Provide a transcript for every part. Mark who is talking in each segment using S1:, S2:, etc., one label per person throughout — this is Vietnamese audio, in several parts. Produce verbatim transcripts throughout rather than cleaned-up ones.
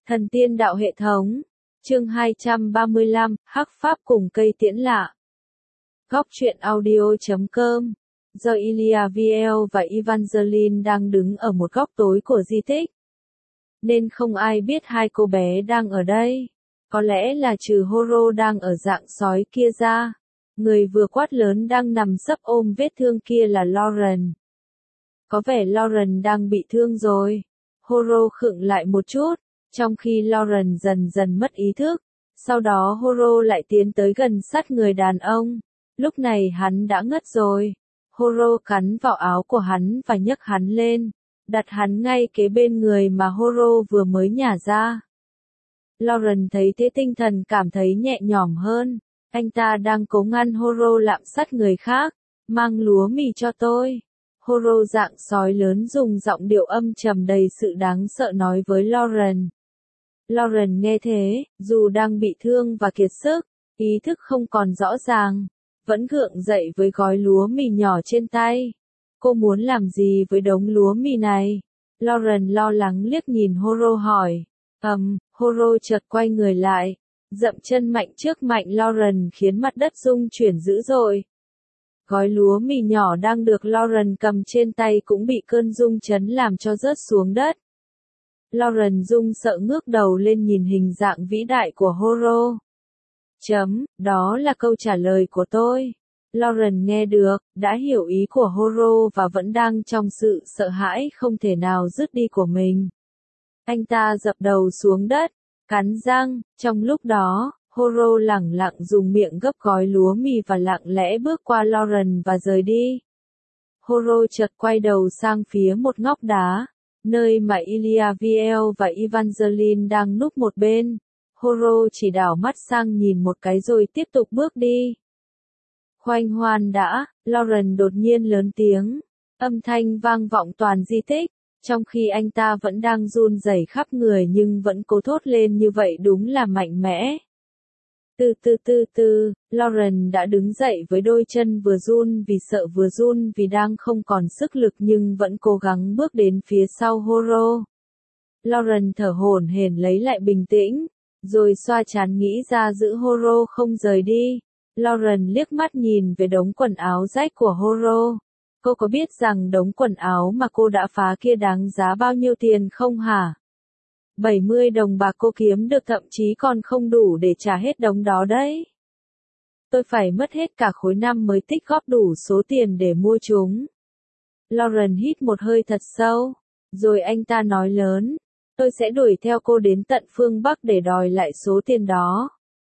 S1: Thần tiên đạo hệ thống. Chương hai trăm ba mươi lăm, Hắc Pháp cùng cây tiễn lạ. Góc truyện audio chấm com. Do Ilia Viel và Evangeline đang đứng ở một góc tối của di tích, nên không ai biết hai cô bé đang ở đây. Có lẽ là trừ Horo đang ở dạng sói kia ra. Người vừa quát lớn đang nằm sấp ôm vết thương kia là Lauren. Có vẻ Lauren đang bị thương rồi. Horo khựng lại một chút, trong khi Lauren dần dần mất ý thức. Sau đó Horo lại tiến tới gần sát người đàn ông. Lúc này hắn đã ngất rồi. Horo cắn vào áo của hắn và nhấc hắn lên, đặt hắn ngay kế bên người mà Horo vừa mới nhả ra. Lauren thấy thế tinh thần cảm thấy nhẹ nhõm hơn. Anh ta đang cố ngăn Horo lạm sát người khác. Mang lúa mì cho tôi. Horo dạng sói lớn dùng giọng điệu âm trầm đầy sự đáng sợ nói với Lauren. Lauren nghe thế, dù đang bị thương và kiệt sức, ý thức không còn rõ ràng, vẫn gượng dậy với gói lúa mì nhỏ trên tay. Cô muốn làm gì với đống lúa mì này? Lauren lo lắng liếc nhìn Horo hỏi. Ầm, um, Horo chợt quay người lại, dậm chân mạnh trước mạnh Lauren khiến mặt đất rung chuyển dữ dội. Gói lúa mì nhỏ đang được Lauren cầm trên tay cũng bị cơn rung chấn làm cho rớt xuống đất. Lauren rung sợ ngước đầu lên nhìn hình dạng vĩ đại của Horo. Chấm, đó là câu trả lời của tôi. Lauren nghe được, đã hiểu ý của Horo và vẫn đang trong sự sợ hãi không thể nào dứt đi của mình. Anh ta dập đầu xuống đất, cắn răng. Trong lúc đó, Horo lẳng lặng dùng miệng gấp gói lúa mì và lặng lẽ bước qua Lauren và rời đi. Horo chợt quay đầu sang phía một ngóc đá, nơi mà Ilia Viel và Evangeline đang núp một bên. Horo chỉ đảo mắt sang nhìn một cái rồi tiếp tục bước đi. Khoanh hoan đã, Lauren đột nhiên lớn tiếng. Âm thanh vang vọng toàn di tích, trong khi anh ta vẫn đang run rẩy khắp người nhưng vẫn cố thốt lên như vậy đúng là mạnh mẽ. Từ từ từ từ, Lauren đã đứng dậy với đôi chân vừa run vì sợ vừa run vì đang không còn sức lực nhưng vẫn cố gắng bước đến phía sau Horo. Lauren thở hổn hển lấy lại bình tĩnh, rồi xoa trán nghĩ ra giữ Horo không rời đi. Lauren liếc mắt nhìn về đống quần áo rách của Horo. Cô có biết rằng đống quần áo mà cô đã phá kia đáng giá bao nhiêu tiền không hả? bảy mươi đồng bạc cô kiếm được thậm chí còn không đủ để trả hết đống đó đấy. Tôi phải mất hết cả khối năm mới tích góp đủ số tiền để mua chúng. Lauren hít một hơi thật sâu, rồi anh ta nói lớn, tôi sẽ đuổi theo cô đến tận phương Bắc để đòi lại số tiền đó.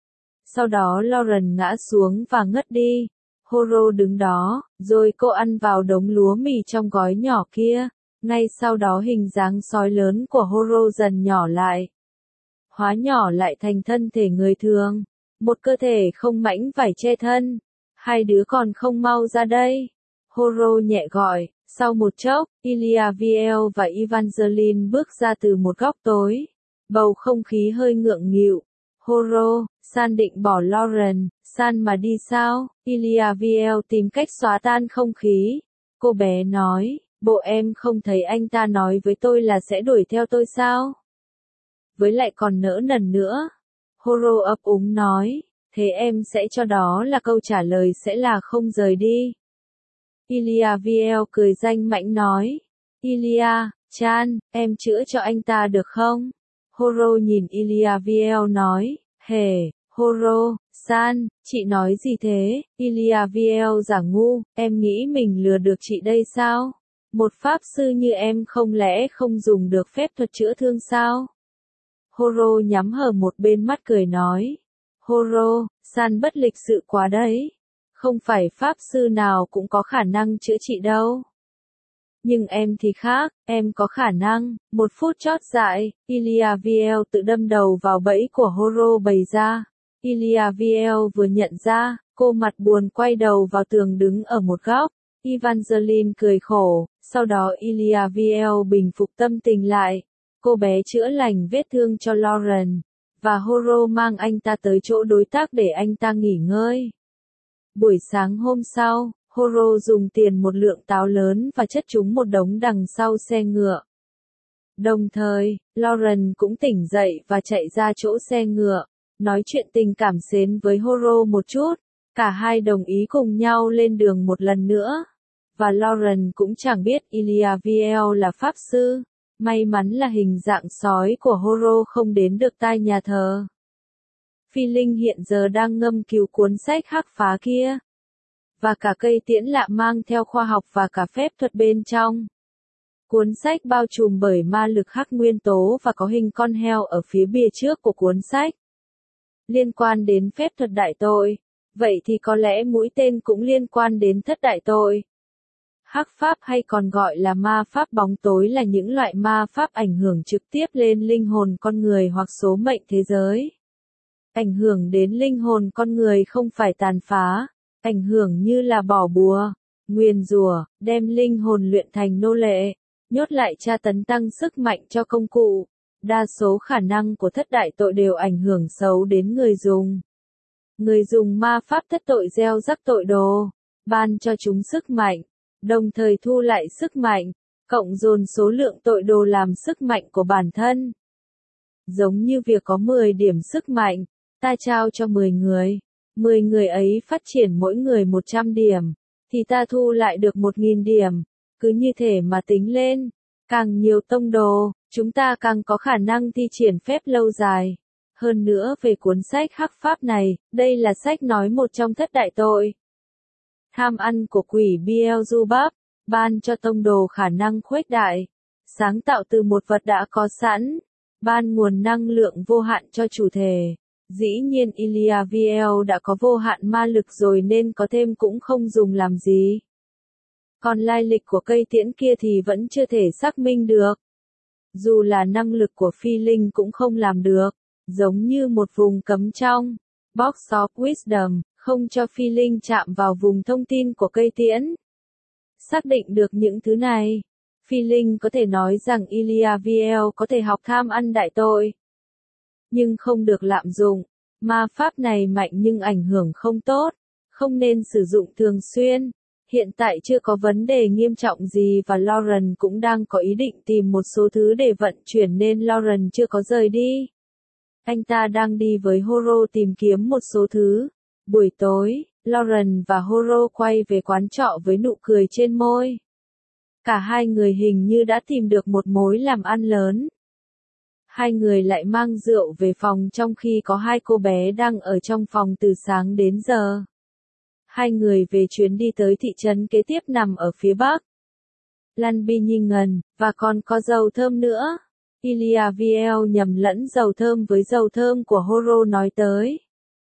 S1: Sau đó Lauren ngã xuống và ngất đi. Horo đứng đó, rồi cô ăn vào đống lúa mì trong gói nhỏ kia. Ngay sau đó hình dáng sói lớn của Horo dần nhỏ lại. Hóa nhỏ lại thành thân thể người thường. Một cơ thể không mảnh vải che thân. Hai đứa còn không mau ra đây. Horo nhẹ gọi. Sau một chốc, Ilia Viel và Evangeline bước ra từ một góc tối. Bầu không khí hơi ngượng nghịu. Horo, San định bỏ Lauren, San mà đi sao? Ilia Viel tìm cách xóa tan không khí. Cô bé nói, bộ em không thấy anh ta nói với tôi là sẽ đuổi theo tôi sao? Với lại còn nỡ nần nữa. Horo ấp úng nói, thế em sẽ cho đó là câu trả lời sẽ là không rời đi. Ilia Viel cười danh mãnh nói, Ilia, Chan, em chữa cho anh ta được không? Horo nhìn Ilia Viel nói, hề, Horo, San, chị nói gì thế? Ilia Viel giả ngu, em nghĩ mình lừa được chị đây sao? Một pháp sư như em không lẽ không dùng được phép thuật chữa thương sao? Horo nhắm hờ một bên mắt cười nói, Horo, San bất lịch sự quá đấy. Không phải pháp sư nào cũng có khả năng chữa trị đâu. Nhưng em thì khác, em có khả năng. Một phút chót dại, Ilia Viel tự đâm đầu vào bẫy của Horo bày ra. Ilia Viel vừa nhận ra, cô mặt buồn quay đầu vào tường đứng ở một góc. Evangeline cười khổ, sau đó Ilia Viel bình phục tâm tình lại. Cô bé chữa lành vết thương cho Lauren, và Horo mang anh ta tới chỗ đối tác để anh ta nghỉ ngơi. Buổi sáng hôm sau, Horo dùng tiền một lượng táo lớn và chất chúng một đống đằng sau xe ngựa. Đồng thời, Lauren cũng tỉnh dậy và chạy ra chỗ xe ngựa, nói chuyện tình cảm xến với Horo một chút. Cả hai đồng ý cùng nhau lên đường một lần nữa. Và Lauren cũng chẳng biết Iliaviel là pháp sư. May mắn là hình dạng sói của Horo không đến được tai nhà thờ. Phi Linh hiện giờ đang ngâm cứu cuốn sách hắc phá kia. Và cả cây tiễn lạ mang theo khoa học và cả phép thuật bên trong. Cuốn sách bao trùm bởi ma lực hắc nguyên tố và có hình con heo ở phía bìa trước của cuốn sách. Liên quan đến phép thuật đại tội. Vậy thì có lẽ mũi tên cũng liên quan đến thất đại tội. Hắc pháp hay còn gọi là ma pháp bóng tối là những loại ma pháp ảnh hưởng trực tiếp lên linh hồn con người hoặc số mệnh thế giới. Ảnh hưởng đến linh hồn con người không phải tàn phá, ảnh hưởng như là bỏ bùa, nguyền rủa, đem linh hồn luyện thành nô lệ, nhốt lại tra tấn tăng sức mạnh cho công cụ. Đa số khả năng của thất đại tội đều ảnh hưởng xấu đến người dùng. Người dùng ma pháp thất tội gieo rắc tội đồ, ban cho chúng sức mạnh, đồng thời thu lại sức mạnh, cộng dồn số lượng tội đồ làm sức mạnh của bản thân. Giống như việc có mười điểm sức mạnh, ta trao cho mười người, mười người ấy phát triển mỗi người một trăm điểm, thì ta thu lại được một nghìn điểm, cứ như thể mà tính lên, càng nhiều tông đồ, chúng ta càng có khả năng thi triển phép lâu dài. Hơn nữa về cuốn sách hắc pháp này, đây là sách nói một trong thất đại tội. Tham ăn của quỷ Beelzebub, ban cho tông đồ khả năng khuếch đại, sáng tạo từ một vật đã có sẵn, ban nguồn năng lượng vô hạn cho chủ thể. Dĩ nhiên Iliaviel đã có vô hạn ma lực rồi nên có thêm cũng không dùng làm gì. Còn lai lịch của cây tiễn kia thì vẫn chưa thể xác minh được. Dù là năng lực của phi linh cũng không làm được. Giống như một vùng cấm trong Box of Wisdom, không cho phi linh chạm vào vùng thông tin của cây tiễn. Xác định được những thứ này, phi linh có thể nói rằng Iliaviel có thể học tham ăn đại tội. Nhưng không được lạm dụng, ma pháp này mạnh nhưng ảnh hưởng không tốt, không nên sử dụng thường xuyên. Hiện tại chưa có vấn đề nghiêm trọng gì và Lauren cũng đang có ý định tìm một số thứ để vận chuyển nên Lauren chưa có rời đi. Anh ta đang đi với Horo tìm kiếm một số thứ. Buổi tối, Lauren và Horo quay về quán trọ với nụ cười trên môi. Cả hai người hình như đã tìm được một mối làm ăn lớn. Hai người lại mang rượu về phòng trong khi có hai cô bé đang ở trong phòng từ sáng đến giờ. Hai người về chuyến đi tới thị trấn kế tiếp nằm ở phía bắc. Lanbingen, và còn có dầu thơm nữa. Iliaviel nhầm lẫn dầu thơm với dầu thơm của Horo nói tới.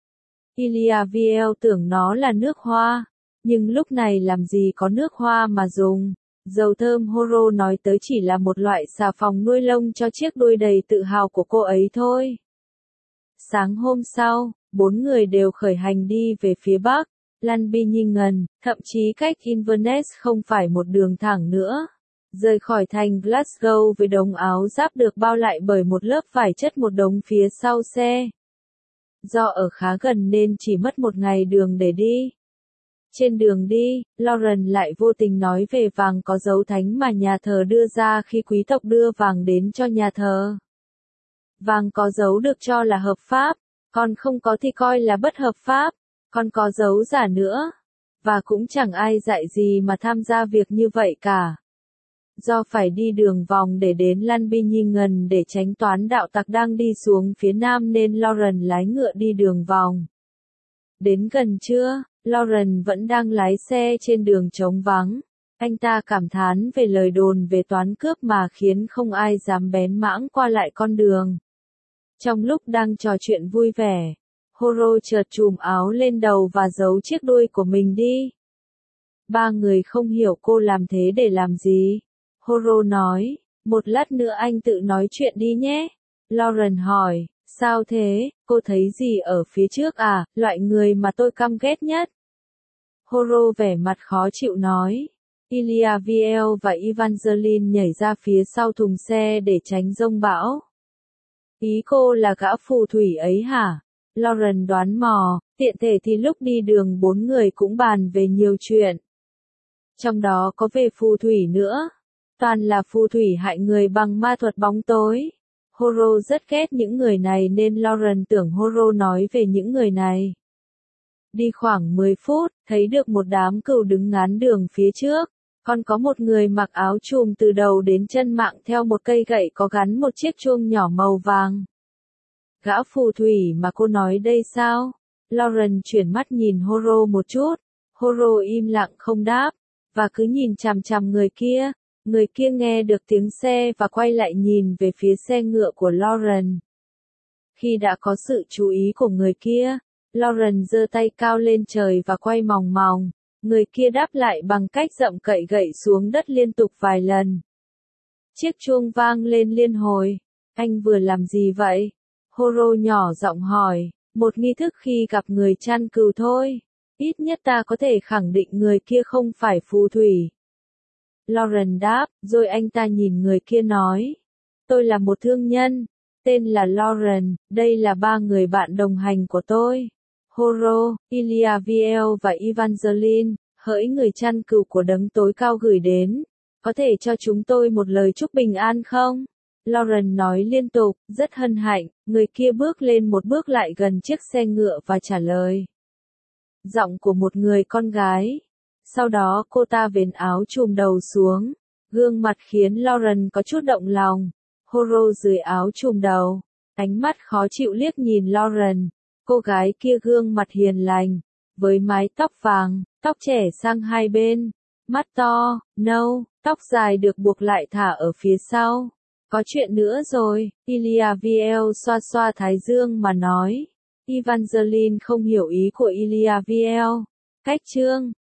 S1: Iliaviel tưởng nó là nước hoa, nhưng lúc này làm gì có nước hoa mà dùng. Dầu thơm Horo nói tới chỉ là một loại xà phòng nuôi lông cho chiếc đuôi đầy tự hào của cô ấy thôi. Sáng hôm sau, bốn người đều khởi hành đi về phía bắc, Lanbingen, thậm chí cách Inverness không phải một đường thẳng nữa. Rời khỏi thành Glasgow với đống áo giáp được bao lại bởi một lớp vải chất một đống phía sau xe. Do ở khá gần nên chỉ mất một ngày đường để đi. Trên đường đi, Lauren lại vô tình nói về vàng có dấu thánh mà nhà thờ đưa ra khi quý tộc đưa vàng đến cho nhà thờ. Vàng có dấu được cho là hợp pháp, còn không có thì coi là bất hợp pháp, còn có dấu giả nữa. Và cũng chẳng ai dạy gì mà tham gia việc như vậy cả. Do phải đi đường vòng để đến Lanbingen để tránh toán đạo tặc đang đi xuống phía nam nên Lauren lái ngựa đi đường vòng. Đến gần trưa, Lauren vẫn đang lái xe trên đường trống vắng. Anh ta cảm thán về lời đồn về toán cướp mà khiến không ai dám bén mãng qua lại con đường. Trong lúc đang trò chuyện vui vẻ, Horo chợt chùm áo lên đầu và giấu chiếc đuôi của mình đi. Ba người không hiểu cô làm thế để làm gì. Horo nói, một lát nữa anh tự nói chuyện đi nhé. Lauren hỏi, sao thế, cô thấy gì ở phía trước à, loại người mà tôi căm ghét nhất. Horo vẻ mặt khó chịu nói. Iliaviel và Evangeline nhảy ra phía sau thùng xe để tránh giông bão. Ý cô là gã phù thủy ấy hả? Lauren đoán mò, tiện thể thì lúc đi đường bốn người cũng bàn về nhiều chuyện. Trong đó có về phù thủy nữa. Toàn là phù thủy hại người bằng ma thuật bóng tối. Horo rất ghét những người này nên Lauren tưởng Horo nói về những người này. Đi khoảng mười phút, thấy được một đám cừu đứng ngán đường phía trước. Còn có một người mặc áo chùm từ đầu đến chân mạng theo một cây gậy có gắn một chiếc chuông nhỏ màu vàng. Gã phù thủy mà cô nói đây sao? Lauren chuyển mắt nhìn Horo một chút. Horo im lặng không đáp, và cứ nhìn chằm chằm người kia. Người kia nghe được tiếng xe và quay lại nhìn về phía xe ngựa của Lauren. Khi đã có sự chú ý của người kia, Lauren giơ tay cao lên trời và quay mòng mòng. Người kia đáp lại bằng cách dậm cậy gậy xuống đất liên tục vài lần. Chiếc chuông vang lên liên hồi. Anh vừa làm gì vậy? Horo nhỏ giọng hỏi. Một nghi thức khi gặp người chăn cừu thôi. Ít nhất ta có thể khẳng định người kia không phải phù thủy. Lauren đáp, rồi anh ta nhìn người kia nói. Tôi là một thương nhân. Tên là Lauren, đây là ba người bạn đồng hành của tôi. Horo, Eliaviel và Evangeline, hỡi người chăn cừu của đấng tối cao gửi đến. Có thể cho chúng tôi một lời chúc bình an không? Lauren nói liên tục, rất hân hạnh. Người kia bước lên một bước lại gần chiếc xe ngựa và trả lời. Giọng của một người con gái. Sau đó cô ta vén áo chùm đầu xuống. Gương mặt khiến Lauren có chút động lòng. Horo dưới áo chùm đầu. Ánh mắt khó chịu liếc nhìn Lauren. Cô gái kia gương mặt hiền lành. Với mái tóc vàng, tóc trẻ sang hai bên. Mắt to, nâu, tóc dài được buộc lại thả ở phía sau. Có chuyện nữa rồi, Eliaviel xoa xoa thái dương mà nói. Evangeline không hiểu ý của Eliaviel. Cách chương